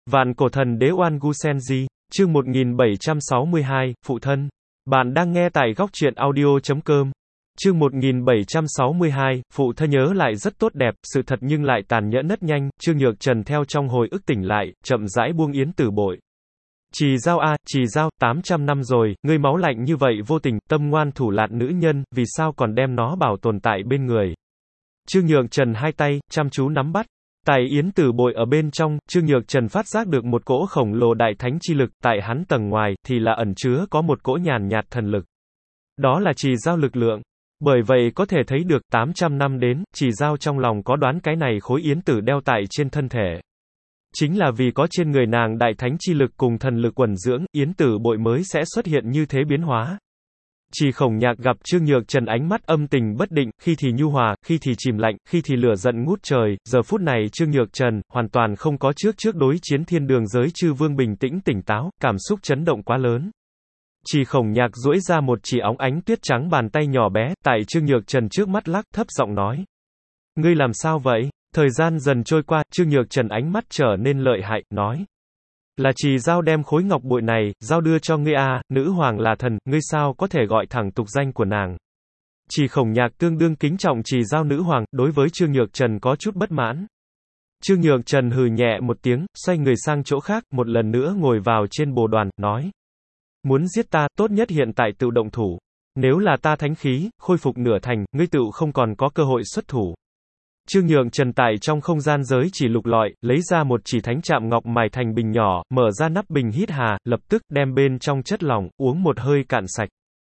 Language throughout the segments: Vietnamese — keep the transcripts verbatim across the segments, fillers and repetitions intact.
Vạn cổ thần đế Oan Gu Senji, chương một nghìn bảy trăm sáu mươi hai, Phụ thân. Bạn đang nghe tại góc truyện audio chấm com. Chương một nghìn bảy trăm sáu mươi hai, Phụ thân nhớ lại rất tốt đẹp, sự thật nhưng lại tàn nhẫn rất nhanh, Trương Nhược Trần theo trong hồi ức tỉnh lại, chậm rãi buông Yến Tử Bội. Trì Giao a, Trì Giao, tám trăm năm rồi, ngươi máu lạnh như vậy vô tình, tâm ngoan thủ lạt nữ nhân, vì sao còn đem nó bảo tồn tại bên người. Trương Nhược Trần hai tay, chăm chú nắm bắt. Tại Yến Tử Bội ở bên trong, Trương Nhược Trần phát giác được một cỗ khổng lồ đại thánh chi lực, tại hắn tầng ngoài, thì là ẩn chứa có một cỗ nhàn nhạt thần lực. Đó là Trì Giao lực lượng. Bởi vậy có thể thấy được, tám trăm năm đến, Trì Giao trong lòng có đoán cái này khối Yến Tử đeo tại trên thân thể. Chính là vì có trên người nàng đại thánh chi lực cùng thần lực quẩn dưỡng, Yến Tử Bội mới sẽ xuất hiện như thế biến hóa. Trì Khổng Nhạc gặp Trương Nhược Trần ánh mắt âm tình bất định, khi thì nhu hòa, khi thì chìm lạnh, khi thì lửa giận ngút trời, giờ phút này Trương Nhược Trần, hoàn toàn không có trước trước đối chiến thiên đường giới chư vương bình tĩnh tỉnh táo, cảm xúc chấn động quá lớn. Trì Khổng Nhạc duỗi ra một chỉ óng ánh tuyết trắng bàn tay nhỏ bé, tại Trương Nhược Trần trước mắt lắc, thấp giọng nói. Ngươi làm sao vậy? Thời gian dần trôi qua, Trương Nhược Trần ánh mắt trở nên lợi hại, nói. Là Trì Giao đem khối ngọc bội này, giao đưa cho ngươi a, nữ hoàng là thần, ngươi sao có thể gọi thẳng tục danh của nàng. Trì Khổng Nhạc tương đương kính trọng Trì Giao nữ hoàng, đối với Trương Nhược Trần có chút bất mãn. Trương Nhược Trần hừ nhẹ một tiếng, xoay người sang chỗ khác, một lần nữa ngồi vào trên bồ đoàn, nói. Muốn giết ta, tốt nhất hiện tại tự động thủ. Nếu là ta thánh khí, khôi phục nửa thành, ngươi tự không còn có cơ hội xuất thủ. Trương Nhược Trần tại trong không gian giới chỉ lục lọi, lấy ra một chỉ thánh chạm ngọc mài thành bình nhỏ, mở ra nắp bình hít hà, lập tức đem bên trong chất lỏng, uống một hơi cạn sạch.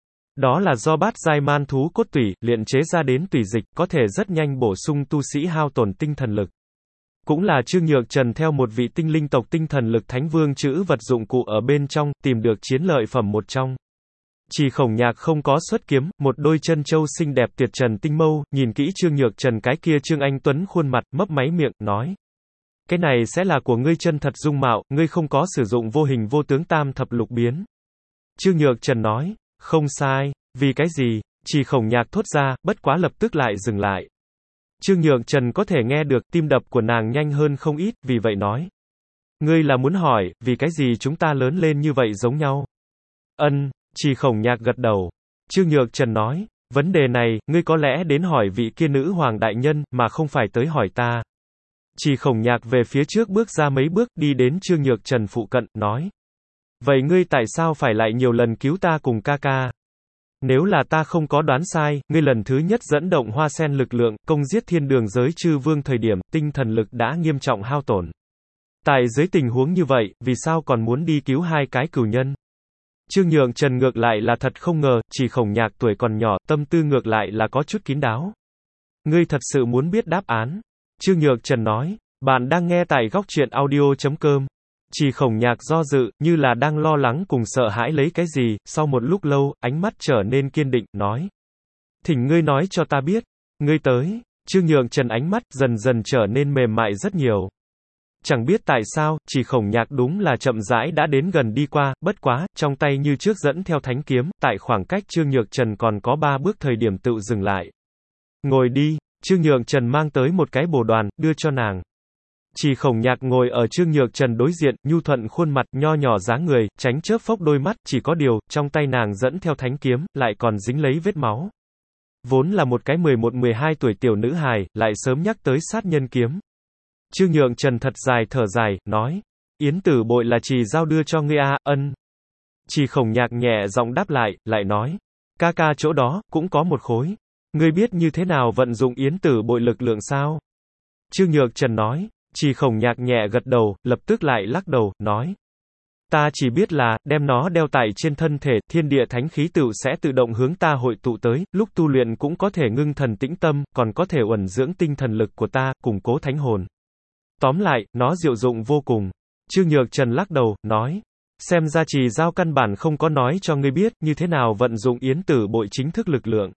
Đó là do bát giai man thú cốt tủy, luyện chế ra đến tùy dịch, có thể rất nhanh bổ sung tu sĩ hao tổn tinh thần lực. Cũng là Trương Nhược Trần theo một vị tinh linh tộc tinh thần lực thánh vương chữ vật dụng cụ ở bên trong, tìm được chiến lợi phẩm một trong. Trì Khổng Nhạc không có xuất kiếm, một đôi chân châu xinh đẹp tuyệt trần tinh mâu, nhìn kỹ Trương Nhược Trần cái kia Trương Anh Tuấn khuôn mặt, mấp máy miệng, nói. Cái này sẽ là của ngươi chân thật dung mạo, ngươi không có sử dụng vô hình vô tướng tam thập lục biến. Trương Nhược Trần nói, không sai, vì cái gì? Trì Khổng Nhạc thốt ra, bất quá lập tức lại dừng lại. Trương Nhược Trần có thể nghe được, tim đập của nàng nhanh hơn không ít, vì vậy nói. Ngươi là muốn hỏi, vì cái gì chúng ta lớn lên như vậy giống nhau? Ân. Trì Khổng Nhạc gật đầu. Trương Nhược Trần nói, vấn đề này, ngươi có lẽ đến hỏi vị kia nữ hoàng đại nhân, mà không phải tới hỏi ta. Trì Khổng Nhạc về phía trước bước ra mấy bước, đi đến Trương Nhược Trần phụ cận, nói. Vậy ngươi tại sao phải lại nhiều lần cứu ta cùng ca ca? Nếu là ta không có đoán sai, ngươi lần thứ nhất dẫn động hoa sen lực lượng, công giết thiên đường giới chư vương thời điểm, tinh thần lực đã nghiêm trọng hao tổn. Tại dưới tình huống như vậy, vì sao còn muốn đi cứu hai cái cửu nhân? Trương Nhược Trần ngược lại là thật không ngờ, Trì Khổng Nhạc tuổi còn nhỏ, tâm tư ngược lại là có chút kín đáo. Ngươi thật sự muốn biết đáp án? Trương Nhược Trần nói, bạn đang nghe tại góc truyện audio chấm com. Trì Khổng Nhạc do dự, như là đang lo lắng cùng sợ hãi lấy cái gì, sau một lúc lâu, ánh mắt trở nên kiên định, nói. Thỉnh ngươi nói cho ta biết, ngươi tới. Trương Nhược Trần ánh mắt dần dần trở nên mềm mại rất nhiều. Chẳng biết tại sao, Trì Khổng Nhạc đúng là chậm rãi đã đến gần đi qua, bất quá, trong tay như trước dẫn theo thánh kiếm, tại khoảng cách Trương Nhược Trần còn có ba bước thời điểm tự dừng lại. Ngồi đi, Trương Nhược Trần mang tới một cái bồ đoàn, đưa cho nàng. Trì Khổng Nhạc ngồi ở Trương Nhược Trần đối diện, nhu thuận khuôn mặt, nho nhỏ dáng người, tránh chớp phốc đôi mắt, chỉ có điều, trong tay nàng dẫn theo thánh kiếm, lại còn dính lấy vết máu. Vốn là một cái mười một mười hai tuổi tiểu nữ hài, lại sớm nhắc tới sát nhân kiếm. Trương Nhược Trần thật dài thở dài, nói. Yến Tử Bội là Trì Giao đưa cho ngươi a, ân. Trì Khổng Nhạc nhẹ giọng đáp lại, lại nói. Ca ca chỗ đó, cũng có một khối. Ngươi biết như thế nào vận dụng Yến Tử Bội lực lượng sao? Trương Nhược Trần nói. Trì Khổng Nhạc nhẹ gật đầu, lập tức lại lắc đầu, nói. Ta chỉ biết là, đem nó đeo tại trên thân thể, thiên địa thánh khí tựu sẽ tự động hướng ta hội tụ tới, lúc tu luyện cũng có thể ngưng thần tĩnh tâm, còn có thể uẩn dưỡng tinh thần lực của ta, củng cố thánh hồn. Tóm lại, nó diệu dụng vô cùng. Trương Nhược Trần lắc đầu, nói. Xem ra Trì Giao căn bản không có nói cho ngươi biết, như thế nào vận dụng Yến Tử Bội chính thức lực lượng.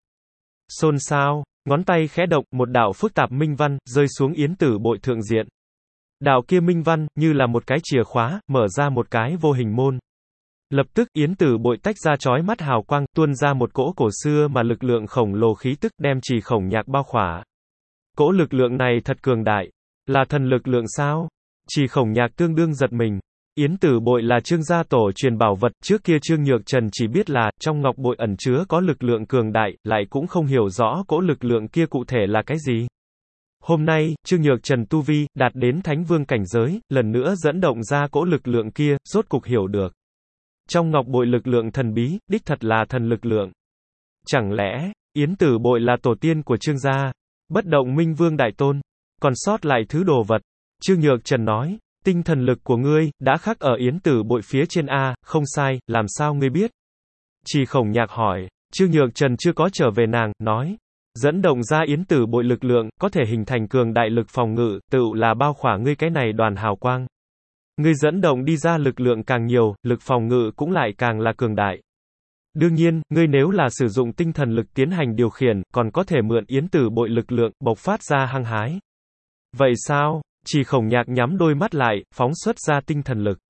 Xôn xao, ngón tay khẽ động, một đạo phức tạp minh văn, rơi xuống Yến Tử Bội thượng diện. Đạo kia minh văn, như là một cái chìa khóa, mở ra một cái vô hình môn. Lập tức, Yến Tử Bội tách ra chói mắt hào quang, tuôn ra một cỗ cổ xưa mà lực lượng khổng lồ khí tức, đem Trì Khổng Nhạc bao khỏa. Cỗ lực lượng này thật cường đại. Là thần lực lượng sao? Chỉ Khổng Nhạc tương đương giật mình. Yến Tử Bội là Trương gia tổ truyền bảo vật, trước kia Trương Nhược Trần chỉ biết là, trong ngọc bội ẩn chứa có lực lượng cường đại, lại cũng không hiểu rõ cỗ lực lượng kia cụ thể là cái gì. Hôm nay, Trương Nhược Trần tu vi, đạt đến Thánh Vương cảnh giới, lần nữa dẫn động ra cỗ lực lượng kia, rốt cục hiểu được. Trong ngọc bội lực lượng thần bí, đích thật là thần lực lượng. Chẳng lẽ, Yến Tử Bội là tổ tiên của Trương gia? Bất động Minh Vương Đại Tôn. Còn sót lại thứ đồ vật. Trương Nhược Trần nói, tinh thần lực của ngươi, đã khắc ở Yến Tử Bội phía trên A, không sai, làm sao ngươi biết? Chỉ Khổng Nhạc hỏi, Trương Nhược Trần chưa có trở về nàng, nói, dẫn động ra Yến Tử Bội lực lượng, có thể hình thành cường đại lực phòng ngự, tự là bao khỏa ngươi cái này đoàn hào quang. Ngươi dẫn động đi ra lực lượng càng nhiều, lực phòng ngự cũng lại càng là cường đại. Đương nhiên, ngươi nếu là sử dụng tinh thần lực tiến hành điều khiển, còn có thể mượn Yến Tử Bội lực lượng, bộc phát ra hăng hái. Vậy sao? Chỉ Khổng Nhạc nhắm đôi mắt lại, phóng xuất ra tinh thần lực.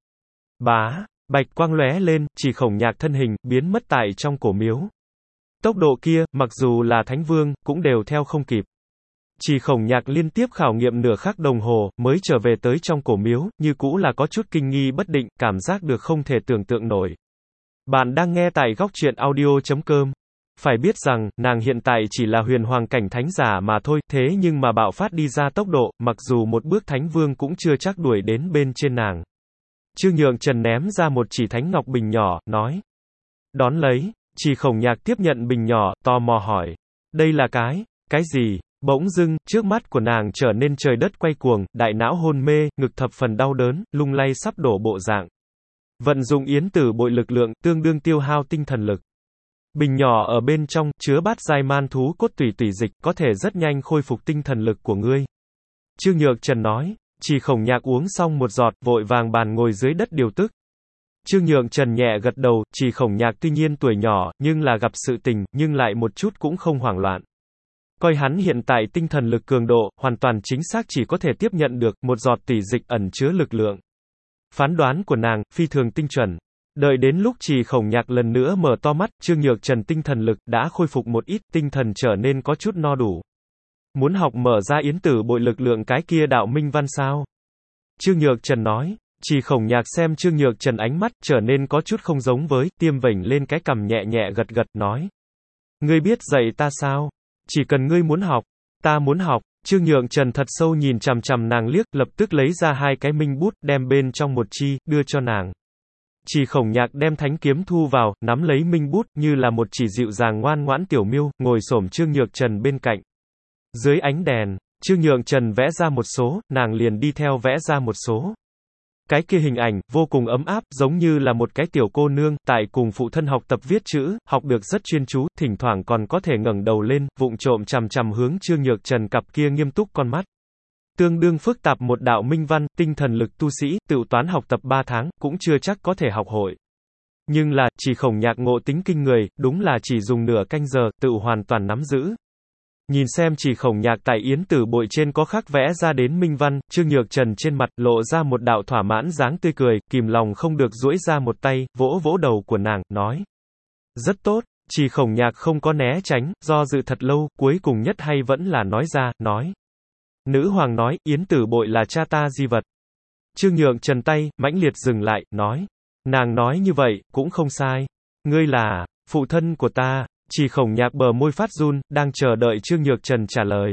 Bá, bạch quang lóe lên, Chỉ Khổng Nhạc thân hình, biến mất tại trong cổ miếu. Tốc độ kia, mặc dù là Thánh Vương, cũng đều theo không kịp. Chỉ Khổng Nhạc liên tiếp khảo nghiệm nửa khắc đồng hồ, mới trở về tới trong cổ miếu, như cũ là có chút kinh nghi bất định, cảm giác được không thể tưởng tượng nổi. Bạn đang nghe tại góc truyện audio chấm com. Phải biết rằng, nàng hiện tại chỉ là huyền hoàng cảnh thánh giả mà thôi, thế nhưng mà bạo phát đi ra tốc độ, mặc dù một bước Thánh Vương cũng chưa chắc đuổi đến bên trên nàng. Trương Nhược Trần ném ra một chỉ thánh ngọc bình nhỏ, nói. Đón lấy, Chỉ Khổng Nhạc tiếp nhận bình nhỏ, tò mò hỏi. Đây là cái, cái gì? Bỗng dưng, trước mắt của nàng trở nên trời đất quay cuồng, đại não hôn mê, ngực thập phần đau đớn, lung lay sắp đổ bộ dạng. Vận dụng Yến Tử Bội lực lượng, tương đương tiêu hao tinh thần lực. Bình nhỏ ở bên trong, chứa bát giai man thú cốt tủy tủy dịch, có thể rất nhanh khôi phục tinh thần lực của ngươi. Trương Nhược Trần nói, Chỉ Khổng Nhạc uống xong một giọt, vội vàng bàn ngồi dưới đất điều tức. Trương Nhược Trần nhẹ gật đầu, Chỉ Khổng Nhạc tuy nhiên tuổi nhỏ, nhưng là gặp sự tình, nhưng lại một chút cũng không hoảng loạn. Coi hắn hiện tại tinh thần lực cường độ, hoàn toàn chính xác chỉ có thể tiếp nhận được, một giọt tủy dịch ẩn chứa lực lượng. Phán đoán của nàng, phi thường tinh chuẩn. Đợi đến lúc Chỉ Khổng Nhạc lần nữa mở to mắt, Trương Nhược Trần tinh thần lực, đã khôi phục một ít, tinh thần trở nên có chút no đủ. Muốn học mở ra Yến Tử Bội lực lượng cái kia đạo minh văn sao? Trương Nhược Trần nói. Chỉ Khổng Nhạc xem Trương Nhược Trần ánh mắt, trở nên có chút không giống với, tiêm vểnh lên cái cằm nhẹ nhẹ gật gật, nói. Ngươi biết dạy ta sao? Chỉ cần ngươi muốn học, ta muốn học. Trương Nhược Trần thật sâu nhìn chằm chằm nàng liếc, lập tức lấy ra hai cái minh bút, đem bên trong một chi, đưa cho nàng. Chỉ Khổng Nhạc đem thánh kiếm thu vào, nắm lấy minh bút, như là một chỉ dịu dàng ngoan ngoãn tiểu miêu, ngồi xổm Trương Nhược Trần bên cạnh. Dưới ánh đèn, Trương Nhược Trần vẽ ra một số, nàng liền đi theo vẽ ra một số. Cái kia hình ảnh, vô cùng ấm áp, giống như là một cái tiểu cô nương, tại cùng phụ thân học tập viết chữ, học được rất chuyên chú, thỉnh thoảng còn có thể ngẩng đầu lên, vụng trộm chằm chằm hướng Trương Nhược Trần cặp kia nghiêm túc con mắt. Tương đương phức tạp một đạo minh văn, tinh thần lực tu sĩ, tự toán học tập ba tháng, cũng chưa chắc có thể học hội. Nhưng là, Chỉ Khổng Nhạc ngộ tính kinh người, đúng là chỉ dùng nửa canh giờ, tự hoàn toàn nắm giữ. Nhìn xem Chỉ Khổng Nhạc tại Yến Tử Bội trên có khắc vẽ ra đến minh văn, Trương Nhược Trần trên mặt, lộ ra một đạo thỏa mãn dáng tươi cười, kìm lòng không được duỗi ra một tay, vỗ vỗ đầu của nàng, nói. Rất tốt. Chỉ Khổng Nhạc không có né tránh, do dự thật lâu, cuối cùng nhất hay vẫn là nói ra, nói. Nữ hoàng nói, Yến Tử Bội là cha ta di vật. Trương Nhược Trần tay, mãnh liệt dừng lại, nói. Nàng nói như vậy, cũng không sai. Ngươi là, phụ thân của ta. Chỉ Khổng Nhạc bờ môi phát run, đang chờ đợi Trương Nhược Trần trả lời.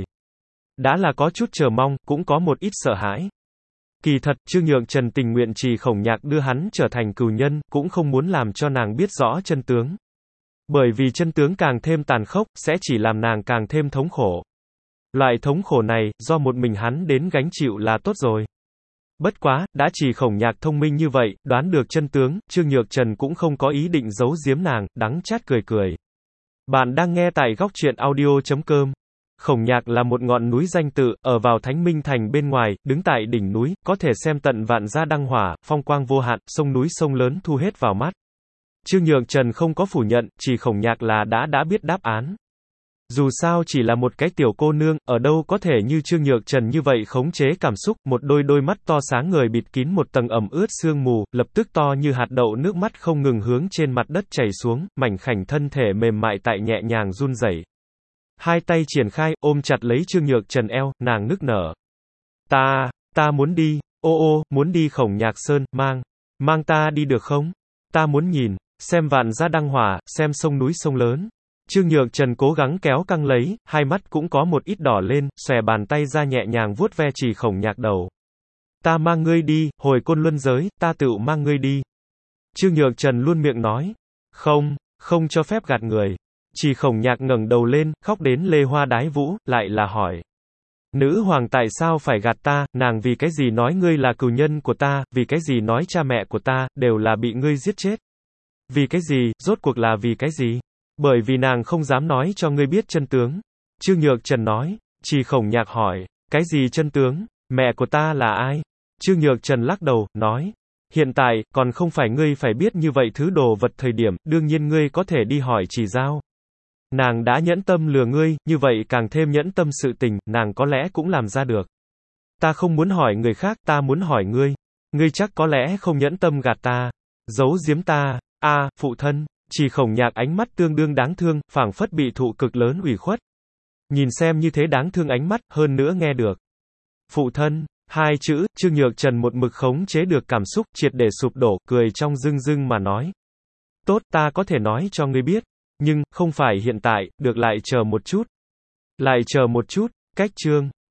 Đã là có chút chờ mong, cũng có một ít sợ hãi. Kỳ thật, Trương Nhược Trần tình nguyện Chỉ Khổng Nhạc đưa hắn trở thành cừu nhân, cũng không muốn làm cho nàng biết rõ chân tướng. Bởi vì chân tướng càng thêm tàn khốc, sẽ chỉ làm nàng càng thêm thống khổ. Loại thống khổ này, do một mình hắn đến gánh chịu là tốt rồi. Bất quá, đã Chỉ Khổng Nhạc thông minh như vậy, đoán được chân tướng, Trương Nhược Trần cũng không có ý định giấu giếm nàng, đắng chát cười cười. Bạn đang nghe tại góc truyện audio chấm com. Khổng Nhạc là một ngọn núi danh tự, ở vào Thánh Minh Thành bên ngoài, đứng tại đỉnh núi, có thể xem tận vạn gia đăng hỏa, phong quang vô hạn, sông núi sông lớn thu hết vào mắt. Trương Nhược Trần không có phủ nhận, Chỉ Khổng Nhạc là đã đã biết đáp án. Dù sao chỉ là một cái tiểu cô nương, ở đâu có thể như Trương Nhược Trần như vậy khống chế cảm xúc, một đôi đôi mắt to sáng ngời bịt kín một tầng ẩm ướt sương mù, lập tức to như hạt đậu nước mắt không ngừng hướng trên mặt đất chảy xuống, mảnh khảnh thân thể mềm mại tại nhẹ nhàng run rẩy. Hai tay triển khai, ôm chặt lấy Trương Nhược Trần eo, nàng nức nở. Ta, ta muốn đi, Ô ô, muốn đi Khổng Nhạc Sơn, mang, mang ta đi được không? Ta muốn nhìn, xem vạn gia đăng hỏa, xem sông núi sông lớn. Trương Nhược Trần cố gắng kéo căng lấy, hai mắt cũng có một ít đỏ lên, xòe bàn tay ra nhẹ nhàng vuốt ve Trì Khổng Nhạc đầu. Ta mang ngươi đi, hồi Côn Luân giới, ta tự mang ngươi đi. Trương Nhược Trần luôn miệng nói. Không, không cho phép gạt người. Trì Khổng Nhạc ngẩng đầu lên, khóc đến lê hoa đái vũ, lại là hỏi. Nữ hoàng tại sao phải gạt ta, nàng vì cái gì nói ngươi là cừu nhân của ta, vì cái gì nói cha mẹ của ta, đều là bị ngươi giết chết. Vì cái gì, rốt cuộc là vì cái gì? Bởi vì nàng không dám nói cho ngươi biết chân tướng. Trương Nhược Trần nói. Trì Khổng Nhạc hỏi. Cái gì chân tướng? Mẹ của ta là ai? Trương Nhược Trần lắc đầu, nói. Hiện tại, còn không phải ngươi phải biết như vậy thứ đồ vật thời điểm, đương nhiên ngươi có thể đi hỏi Trì Giao. Nàng đã nhẫn tâm lừa ngươi, như vậy càng thêm nhẫn tâm sự tình, nàng có lẽ cũng làm ra được. Ta không muốn hỏi người khác, ta muốn hỏi ngươi. Ngươi chắc có lẽ không nhẫn tâm gạt ta. Giấu giếm ta. A, à, phụ thân. Trì Khổng Nhạc ánh mắt tương đương đáng thương, phảng phất bị thụ cực lớn ủy khuất. Nhìn xem như thế đáng thương ánh mắt, hơn nữa nghe được. Phụ thân, hai chữ, Trương Nhược Trần một mực khống chế được cảm xúc, triệt để sụp đổ, cười trong rưng rưng mà nói. Tốt, ta có thể nói cho ngươi biết. Nhưng, không phải hiện tại, được lại chờ một chút. Lại chờ một chút, cách chương.